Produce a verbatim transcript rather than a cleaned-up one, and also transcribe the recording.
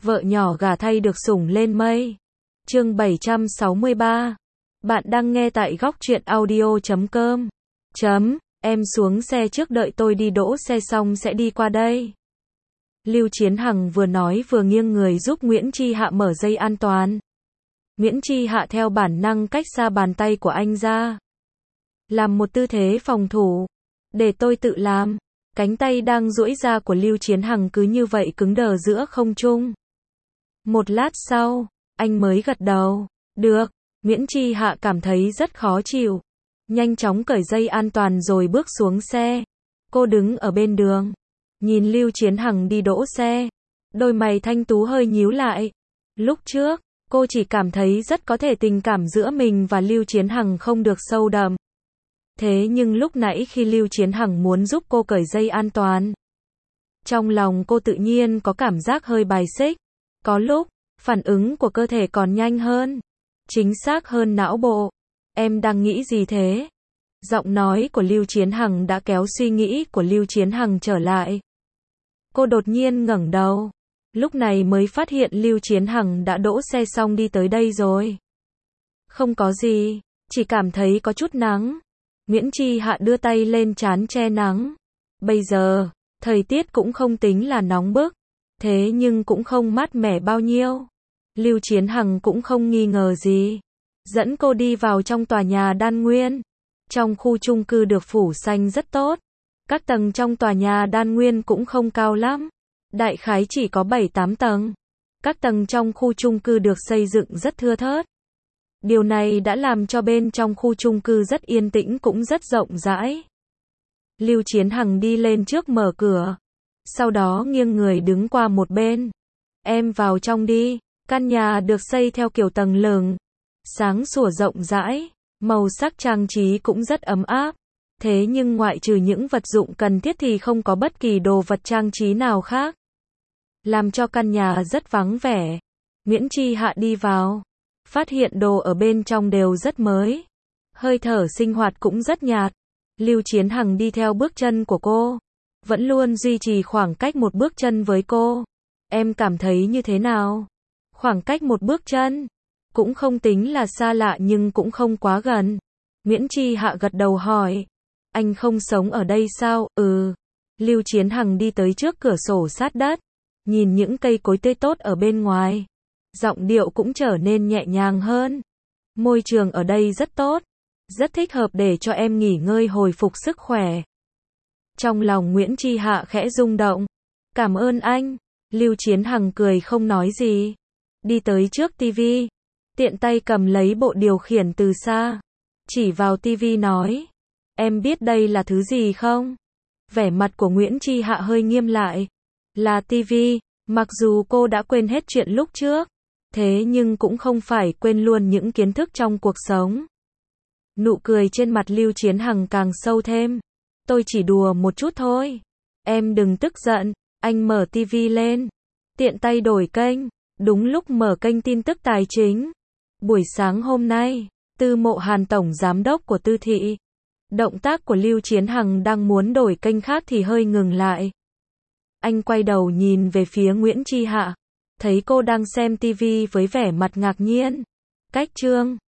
Vợ nhỏ gả thay được sủng lên mây. Chương bảy trăm sáu mươi ba. Bạn đang nghe tại góc truyện audio chấm com. Chấm, em xuống xe trước, đợi tôi đi đỗ xe xong sẽ đi qua đây. Lưu Chiến Hằng vừa nói vừa nghiêng người giúp Nguyễn Chi Hạ mở dây an toàn. Nguyễn Chi Hạ theo bản năng cách xa bàn tay của anh ra, làm một tư thế phòng thủ. Để tôi tự làm. Cánh tay đang duỗi ra của Lưu Chiến Hằng cứ như vậy cứng đờ giữa không trung. Một lát sau, anh mới gật đầu. Được. Nguyễn Chi Hạ cảm thấy rất khó chịu. Nhanh chóng cởi dây an toàn rồi bước xuống xe. Cô đứng ở bên đường, nhìn Lưu Chiến Hằng đi đỗ xe. Đôi mày thanh tú hơi nhíu lại. Lúc trước, cô chỉ cảm thấy rất có thể tình cảm giữa mình và Lưu Chiến Hằng không được sâu đậm. Thế nhưng lúc nãy khi Lưu Chiến Hằng muốn giúp cô cởi dây an toàn, trong lòng cô tự nhiên có cảm giác hơi bài xích. Có lúc, phản ứng của cơ thể còn nhanh hơn, chính xác hơn não bộ. Em đang nghĩ gì thế? Giọng nói của Lưu Chiến Hằng đã kéo suy nghĩ của Lưu Chiến Hằng trở lại. Cô đột nhiên ngẩng đầu, lúc này mới phát hiện Lưu Chiến Hằng đã đỗ xe xong đi tới đây rồi. Không có gì, chỉ cảm thấy có chút nắng. Nguyễn Chi Hạ đưa tay lên trán che nắng. Bây giờ, thời tiết cũng không tính là nóng bức, thế nhưng cũng không mát mẻ bao nhiêu. Lưu Chiến Hằng cũng không nghi ngờ gì, dẫn cô đi vào trong tòa nhà Đan Nguyên. Trong khu chung cư được phủ xanh rất tốt. Các tầng trong tòa nhà Đan Nguyên cũng không cao lắm, đại khái chỉ có bảy tám tầng. Các tầng trong khu chung cư được xây dựng rất thưa thớt. Điều này đã làm cho bên trong khu chung cư rất yên tĩnh cũng rất rộng rãi. Lưu Chiến Hằng đi lên trước mở cửa, sau đó nghiêng người đứng qua một bên. Em vào trong đi. Căn nhà được xây theo kiểu tầng lửng, sáng sủa rộng rãi, màu sắc trang trí cũng rất ấm áp. Thế nhưng ngoại trừ những vật dụng cần thiết thì không có bất kỳ đồ vật trang trí nào khác, làm cho căn nhà rất vắng vẻ. Nguyễn Chi Hạ đi vào, phát hiện đồ ở bên trong đều rất mới, hơi thở sinh hoạt cũng rất nhạt. Lưu Chiến Hằng đi theo bước chân của cô, vẫn luôn duy trì khoảng cách một bước chân với cô. Em cảm thấy như thế nào? Khoảng cách một bước chân, cũng không tính là xa lạ nhưng cũng không quá gần. Nguyễn Chi Hạ gật đầu hỏi, anh không sống ở đây sao? Ừ. Lưu Chiến Hằng đi tới trước cửa sổ sát đất, nhìn những cây cối tươi tốt ở bên ngoài. Giọng điệu cũng trở nên nhẹ nhàng hơn. Môi trường ở đây rất tốt, rất thích hợp để cho em nghỉ ngơi hồi phục sức khỏe. Trong lòng Nguyễn Chi Hạ khẽ rung động. Cảm ơn anh. Lưu Chiến Hằng cười không nói gì. Đi tới trước tivi, tiện tay cầm lấy bộ điều khiển từ xa, chỉ vào tivi nói, em biết đây là thứ gì không? Vẻ mặt của Nguyễn Chi Hạ hơi nghiêm lại. Là tivi. Mặc dù cô đã quên hết chuyện lúc trước, thế nhưng cũng không phải quên luôn những kiến thức trong cuộc sống. Nụ cười trên mặt Lưu Chiến Hằng càng sâu thêm. Tôi chỉ đùa một chút thôi. Em đừng tức giận. Anh mở tivi lên, tiện tay đổi kênh. Đúng lúc mở kênh tin tức tài chính. Buổi sáng hôm nay, Tư Mộ Hàn tổng giám đốc của Tư thị. Động tác của Lưu Chiến Hằng đang muốn đổi kênh khác thì hơi ngừng lại. Anh quay đầu nhìn về phía Nguyễn Chi Hạ, thấy cô đang xem tivi với vẻ mặt ngạc nhiên. Cách chương